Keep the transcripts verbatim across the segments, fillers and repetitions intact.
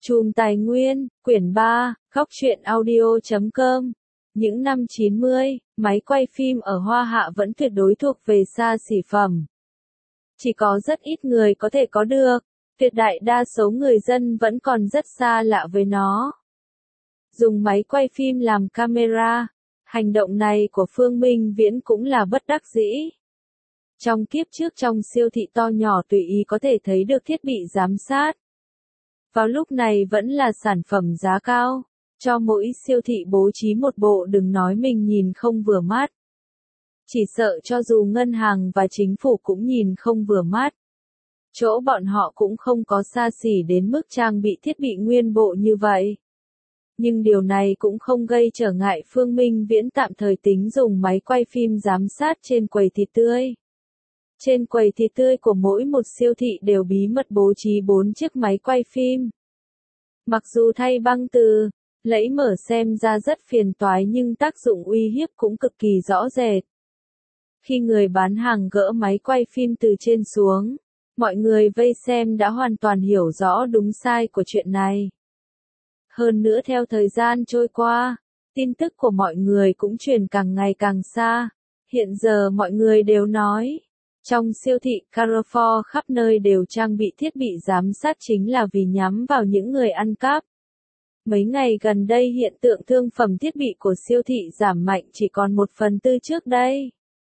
Chùm Tài Nguyên, quyển ba, góc truyện audio chấm com. Những năm chín mươi, máy quay phim ở Hoa Hạ vẫn tuyệt đối thuộc về xa xỉ phẩm. Chỉ có rất ít người có thể có được, tuyệt đại đa số người dân vẫn còn rất xa lạ với nó. Dùng máy quay phim làm camera, hành động này của Phương Minh Viễn cũng là bất đắc dĩ. Trong kiếp trước trong siêu thị to nhỏ tùy ý có thể thấy được thiết bị giám sát. Vào lúc này vẫn là sản phẩm giá cao, cho mỗi siêu thị bố trí một bộ đừng nói mình nhìn không vừa mắt. Chỉ sợ cho dù ngân hàng và chính phủ cũng nhìn không vừa mắt. Chỗ bọn họ cũng không có xa xỉ đến mức trang bị thiết bị nguyên bộ như vậy. Nhưng điều này cũng không gây trở ngại Phương Minh Viễn tạm thời tính dùng máy quay phim giám sát trên quầy thịt tươi. Trên quầy thịt tươi của mỗi một siêu thị đều bí mật bố trí bốn chiếc máy quay phim. Mặc dù thay băng từ, lẫy mở xem ra rất phiền toái nhưng tác dụng uy hiếp cũng cực kỳ rõ rệt. Khi người bán hàng gỡ máy quay phim từ trên xuống, mọi người vây xem đã hoàn toàn hiểu rõ đúng sai của chuyện này. Hơn nữa theo thời gian trôi qua, tin tức của mọi người cũng truyền càng ngày càng xa. Hiện giờ mọi người đều nói, trong siêu thị Carrefour khắp nơi đều trang bị thiết bị giám sát chính là vì nhắm vào những người ăn cắp. Mấy ngày gần đây hiện tượng thương phẩm thiết bị của siêu thị giảm mạnh chỉ còn một phần tư trước đây.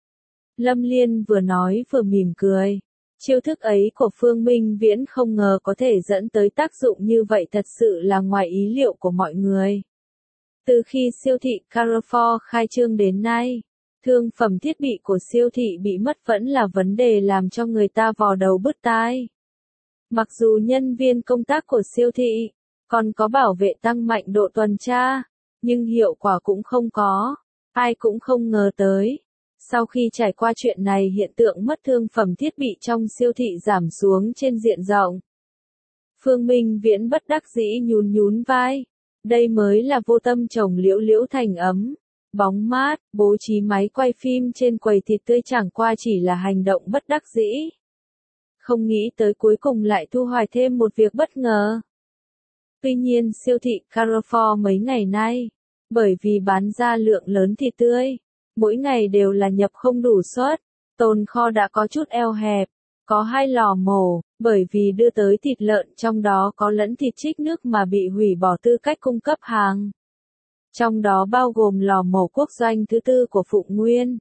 Lâm Liên vừa nói vừa mỉm cười. Chiêu thức ấy của Phương Minh Viễn không ngờ có thể dẫn tới tác dụng như vậy thật sự là ngoài ý liệu của mọi người. Từ khi siêu thị Carrefour khai trương đến nay, thương phẩm thiết bị của siêu thị bị mất vẫn là vấn đề làm cho người ta vò đầu bứt tai. Mặc dù nhân viên công tác của siêu thị còn có bảo vệ tăng mạnh độ tuần tra, nhưng hiệu quả cũng không có. Ai cũng không ngờ tới. Sau khi trải qua chuyện này hiện tượng mất thương phẩm thiết bị trong siêu thị giảm xuống trên diện rộng. Phương Minh Viễn bất đắc dĩ nhún nhún vai. Đây mới là vô tâm trồng liễu liễu thành ấm. Bóng mát, bố trí máy quay phim trên quầy thịt tươi chẳng qua chỉ là hành động bất đắc dĩ. Không nghĩ tới cuối cùng lại thu hoạch thêm một việc bất ngờ. Tuy nhiên siêu thị Carrefour mấy ngày nay, bởi vì bán ra lượng lớn thịt tươi, mỗi ngày đều là nhập không đủ suất, tồn kho đã có chút eo hẹp, có hai lò mổ, bởi vì đưa tới thịt lợn trong đó có lẫn thịt trích nước mà bị hủy bỏ tư cách cung cấp hàng. Trong đó bao gồm lò mổ quốc doanh thứ tư của Phụng Nguyên.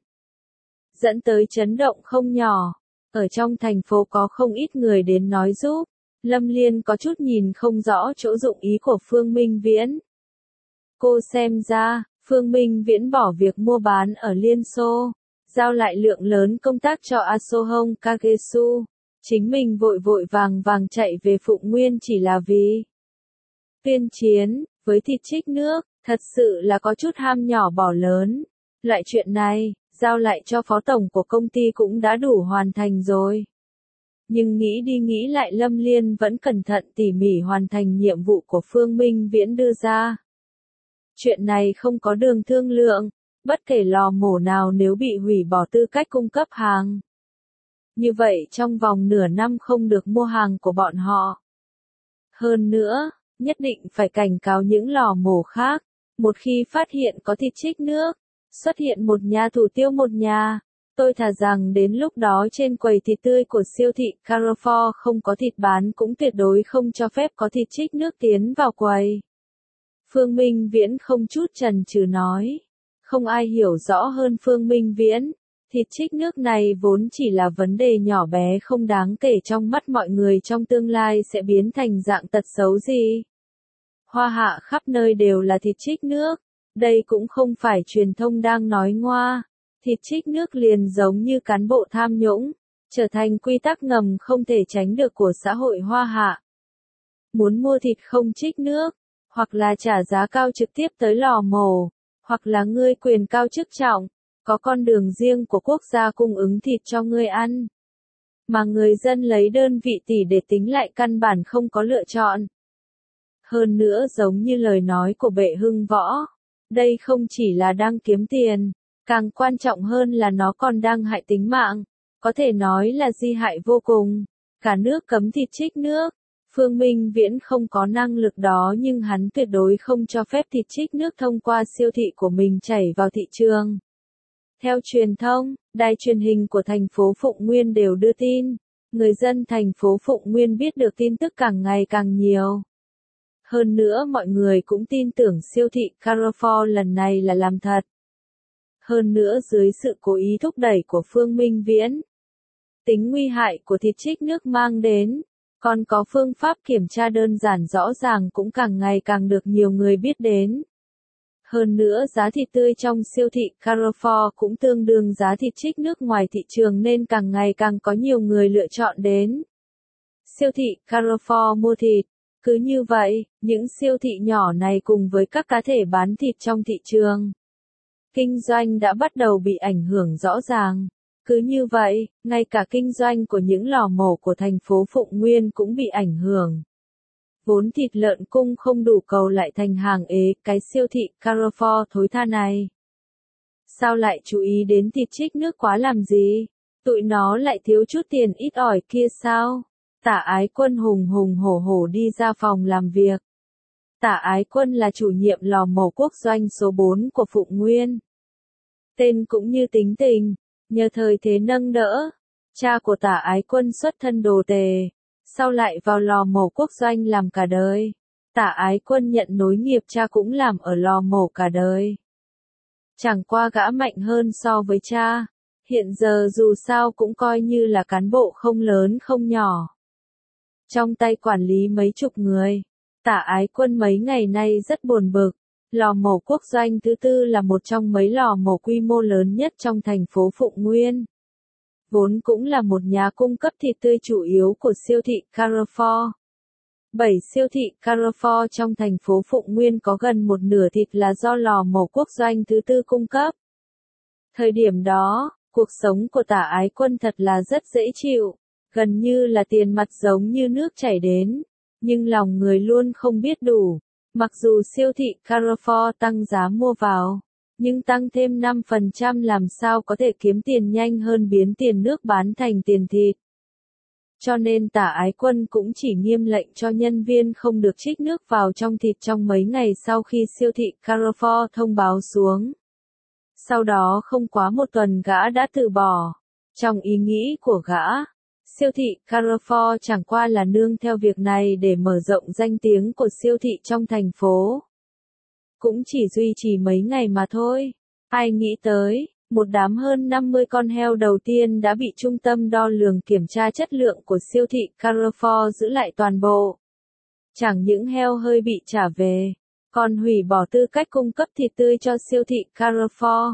Dẫn tới chấn động không nhỏ, ở trong thành phố có không ít người đến nói giúp. Lâm Liên có chút nhìn không rõ chỗ dụng ý của Phương Minh Viễn. Cô xem ra, Phương Minh Viễn bỏ việc mua bán ở Liên Xô, giao lại lượng lớn công tác cho Asohong Kagesu. Chính mình vội vội vàng vàng chạy về Phụng Nguyên chỉ là vì tuyên chiến, với thịt trích nước, thật sự là có chút ham nhỏ bỏ lớn. Loại chuyện này, giao lại cho phó tổng của công ty cũng đã đủ hoàn thành rồi. Nhưng nghĩ đi nghĩ lại Lâm Liên vẫn cẩn thận tỉ mỉ hoàn thành nhiệm vụ của Phương Minh Viễn đưa ra. Chuyện này không có đường thương lượng, bất kể lò mổ nào nếu bị hủy bỏ tư cách cung cấp hàng. Như vậy trong vòng nửa năm không được mua hàng của bọn họ. Hơn nữa, nhất định phải cảnh cáo những lò mổ khác, một khi phát hiện có thịt trích nước, xuất hiện một nhà thủ tiêu một nhà. Tôi thà rằng đến lúc đó trên quầy thịt tươi của siêu thị Carrefour không có thịt bán cũng tuyệt đối không cho phép có thịt trích nước tiến vào quầy. Phương Minh Viễn không chút chần chừ nói. Không ai hiểu rõ hơn Phương Minh Viễn. Thịt trích nước này vốn chỉ là vấn đề nhỏ bé không đáng kể trong mắt mọi người trong tương lai sẽ biến thành dạng tật xấu gì. Hoa Hạ khắp nơi đều là thịt trích nước. Đây cũng không phải truyền thông đang nói ngoa. Thịt trích nước liền giống như cán bộ tham nhũng, trở thành quy tắc ngầm không thể tránh được của xã hội Hoa Hạ. Muốn mua thịt không trích nước, hoặc là trả giá cao trực tiếp tới lò mổ, hoặc là ngươi quyền cao chức trọng, có con đường riêng của quốc gia cung ứng thịt cho ngươi ăn. Mà người dân lấy đơn vị tỷ để tính lại căn bản không có lựa chọn. Hơn nữa giống như lời nói của Bệ Hưng Võ, đây không chỉ là đang kiếm tiền. Càng quan trọng hơn là nó còn đang hại tính mạng, có thể nói là di hại vô cùng. Cả nước cấm thịt trích nước, Phương Minh Viễn không có năng lực đó nhưng hắn tuyệt đối không cho phép thịt trích nước thông qua siêu thị của mình chảy vào thị trường. Theo truyền thông, đài truyền hình của thành phố Phụng Nguyên đều đưa tin, người dân thành phố Phụng Nguyên biết được tin tức càng ngày càng nhiều. Hơn nữa mọi người cũng tin tưởng siêu thị Carrefour lần này là làm thật. Hơn nữa dưới sự cố ý thúc đẩy của Phương Minh Viễn, tính nguy hại của thịt trích nước mang đến, còn có phương pháp kiểm tra đơn giản rõ ràng cũng càng ngày càng được nhiều người biết đến. Hơn nữa giá thịt tươi trong siêu thị Carrefour cũng tương đương giá thịt trích nước ngoài thị trường nên càng ngày càng có nhiều người lựa chọn đến siêu thị Carrefour mua thịt. Cứ như vậy, những siêu thị nhỏ này cùng với các cá thể bán thịt trong thị trường kinh doanh đã bắt đầu bị ảnh hưởng rõ ràng. Cứ như vậy, ngay cả kinh doanh của những lò mổ của thành phố Phụng Nguyên cũng bị ảnh hưởng. Vốn thịt lợn cung không đủ cầu lại thành hàng ế, cái siêu thị Carrefour thối tha này. Sao lại chú ý đến thịt trích nước quá làm gì? Tụi nó lại thiếu chút tiền ít ỏi kia sao? Tả Ái Quân hùng hùng hổ hổ đi ra phòng làm việc. Tả Ái Quân là chủ nhiệm lò mổ quốc doanh số bốn của Phụng Nguyên. Tên cũng như tính tình, nhờ thời thế nâng đỡ. Cha của Tả Ái Quân xuất thân đồ tề, sau lại vào lò mổ quốc doanh làm cả đời. Tả Ái Quân nhận nối nghiệp cha cũng làm ở lò mổ cả đời. Chẳng qua gã mạnh hơn so với cha, hiện giờ dù sao cũng coi như là cán bộ không lớn không nhỏ. Trong tay quản lý mấy chục người, Tả Ái Quân mấy ngày nay rất buồn bực. Lò mổ quốc doanh thứ tư là một trong mấy lò mổ quy mô lớn nhất trong thành phố Phụng Nguyên. Vốn cũng là một nhà cung cấp thịt tươi chủ yếu của siêu thị Carrefour. Bảy siêu thị Carrefour trong thành phố Phụng Nguyên có gần một nửa thịt là do lò mổ quốc doanh thứ tư cung cấp. Thời điểm đó, cuộc sống của Tả Ái Quân thật là rất dễ chịu, gần như là tiền mặt giống như nước chảy đến, nhưng lòng người luôn không biết đủ. Mặc dù siêu thị Carrefour tăng giá mua vào, nhưng tăng thêm năm phần trăm làm sao có thể kiếm tiền nhanh hơn biến tiền nước bán thành tiền thịt. Cho nên Tả Ái Quân cũng chỉ nghiêm lệnh cho nhân viên không được trích nước vào trong thịt trong mấy ngày sau khi siêu thị Carrefour thông báo xuống. Sau đó không quá một tuần gã đã từ bỏ. Trong ý nghĩ của gã, siêu thị Carrefour chẳng qua là nương theo việc này để mở rộng danh tiếng của siêu thị trong thành phố. Cũng chỉ duy trì mấy ngày mà thôi. Ai nghĩ tới, một đám hơn năm mươi con heo đầu tiên đã bị trung tâm đo lường kiểm tra chất lượng của siêu thị Carrefour giữ lại toàn bộ. Chẳng những heo hơi bị trả về, còn hủy bỏ tư cách cung cấp thịt tươi cho siêu thị Carrefour.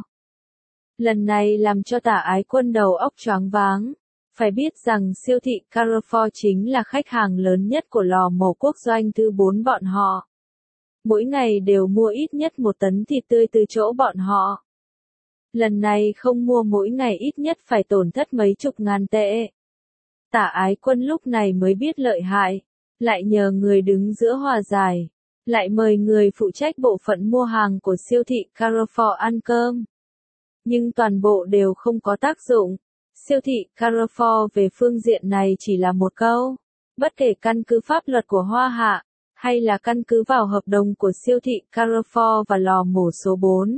Lần này làm cho Tả Ái Quân đầu óc choáng váng. Phải biết rằng siêu thị Carrefour chính là khách hàng lớn nhất của lò mổ quốc doanh thứ bốn bọn họ. Mỗi ngày đều mua ít nhất một tấn thịt tươi từ chỗ bọn họ. Lần này không mua mỗi ngày ít nhất phải tổn thất mấy chục ngàn tệ. Tả Ái Quân lúc này mới biết lợi hại, lại nhờ người đứng giữa hòa giải, lại mời người phụ trách bộ phận mua hàng của siêu thị Carrefour ăn cơm. Nhưng toàn bộ đều không có tác dụng. Siêu thị Carrefour về phương diện này chỉ là một câu, bất kể căn cứ pháp luật của Hoa Hạ, hay là căn cứ vào hợp đồng của siêu thị Carrefour và lò mổ số bốn.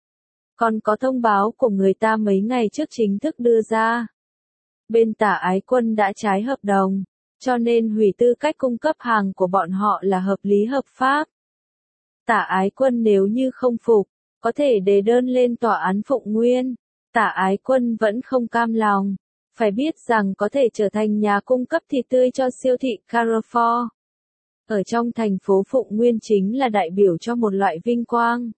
Còn có thông báo của người ta mấy ngày trước chính thức đưa ra. Bên Tả Ái Quân đã trái hợp đồng, cho nên hủy tư cách cung cấp hàng của bọn họ là hợp lý hợp pháp. Tả Ái Quân nếu như không phục, có thể đề đơn lên tòa án Phụng Nguyên. Tả Ái Quân vẫn không cam lòng, phải biết rằng có thể trở thành nhà cung cấp thịt tươi cho siêu thị Carrefour. Ở trong thành phố Phụng Nguyên chính là đại biểu cho một loại vinh quang.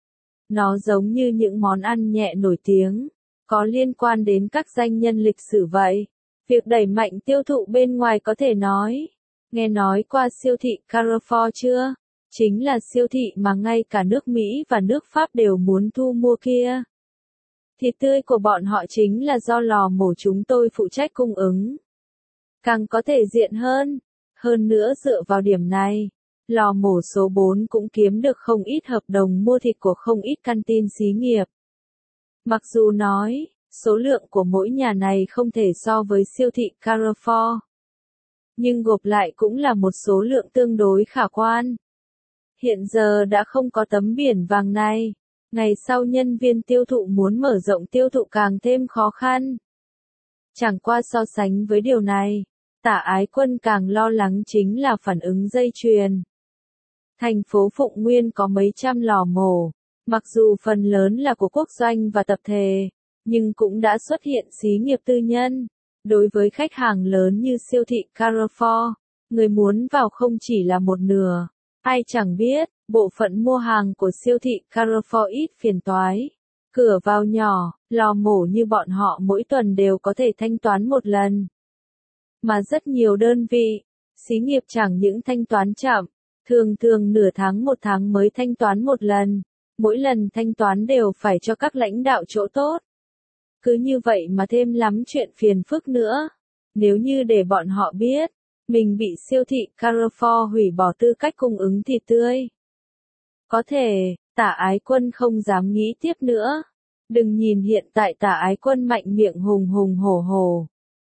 Nó giống như những món ăn nhẹ nổi tiếng, có liên quan đến các danh nhân lịch sử vậy. Việc đẩy mạnh tiêu thụ bên ngoài có thể nói, nghe nói qua siêu thị Carrefour chưa? Chính là siêu thị mà ngay cả nước Mỹ và nước Pháp đều muốn thu mua kia. Thịt tươi của bọn họ chính là do lò mổ chúng tôi phụ trách cung ứng. Càng có thể diện hơn. Hơn nữa dựa vào điểm này, lò mổ số bốn cũng kiếm được không ít hợp đồng mua thịt của không ít căn tin xí nghiệp. Mặc dù nói, số lượng của mỗi nhà này không thể so với siêu thị Carrefour. nhưng gộp lại cũng là một số lượng tương đối khả quan. Hiện giờ đã không có tấm biển vàng này, ngày sau nhân viên tiêu thụ muốn mở rộng tiêu thụ càng thêm khó khăn. Chẳng qua so sánh với điều này, Tả Ái Quân càng lo lắng chính là phản ứng dây chuyền. Thành phố Phụng Nguyên có mấy trăm lò mổ, mặc dù phần lớn là của quốc doanh và tập thể, nhưng cũng đã xuất hiện xí nghiệp tư nhân. Đối với khách hàng lớn như siêu thị Carrefour, người muốn vào không chỉ là một nửa. Ai chẳng biết, bộ phận mua hàng của siêu thị Carrefour ít phiền toái. Cửa vào nhỏ, lò mổ như bọn họ mỗi tuần đều có thể thanh toán một lần. Mà rất nhiều đơn vị, xí nghiệp chẳng những thanh toán chậm, thường thường nửa tháng một tháng mới thanh toán một lần. Mỗi lần thanh toán đều phải cho các lãnh đạo chỗ tốt. Cứ như vậy mà thêm lắm chuyện phiền phức nữa. Nếu như để bọn họ biết, mình bị siêu thị Carrefour hủy bỏ tư cách cung ứng thịt tươi. Có thể, Tả Ái Quân không dám nghĩ tiếp nữa. Đừng nhìn hiện tại Tả Ái Quân mạnh miệng hùng hùng hổ hổ.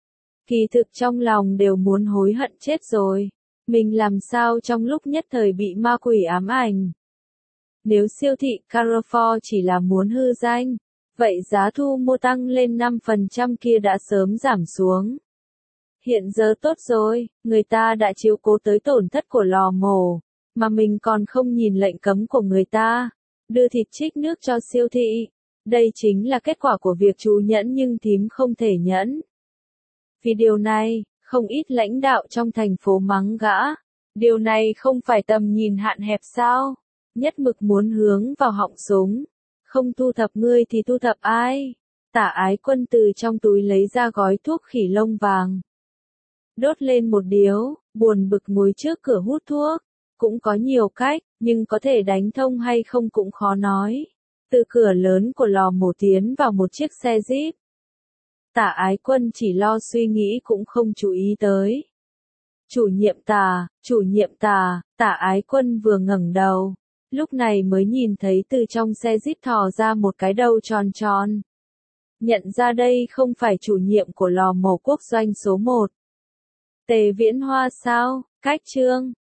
Kỳ thực trong lòng đều muốn hối hận chết rồi. Mình làm sao trong lúc nhất thời bị ma quỷ ám ảnh. Nếu siêu thị Carrefour chỉ là muốn hư danh, vậy giá thu mua tăng lên năm phần trăm kia đã sớm giảm xuống. Hiện giờ tốt rồi, người ta đã chiếu cố tới tổn thất của lò mổ, mà mình còn không nhìn lệnh cấm của người ta, đưa thịt trích nước cho siêu thị. Đây chính là kết quả của việc chú nhẫn nhưng thím không thể nhẫn. Vì điều này, không ít lãnh đạo trong thành phố mắng gã. Điều này không phải tầm nhìn hạn hẹp sao? Nhất mực muốn hướng vào họng súng. Không thu thập ngươi thì thu thập ai? Tả Ái Quân từ trong túi lấy ra gói thuốc khỉ lông vàng. Đốt lên một điếu, buồn bực ngồi trước cửa hút thuốc. Cũng có nhiều cách, nhưng có thể đánh thông hay không cũng khó nói. Từ cửa lớn của lò mổ tiến vào một chiếc xe Jeep. Tả Ái Quân chỉ lo suy nghĩ cũng không chú ý tới. Chủ nhiệm Tả, chủ nhiệm Tả, Tả Ái Quân vừa ngẩng đầu. Lúc này mới nhìn thấy từ trong xe Jeep thò ra một cái đầu tròn tròn. Nhận ra đây không phải chủ nhiệm của lò mổ quốc doanh số một. Tề Viễn Hoa sao? Cách chương.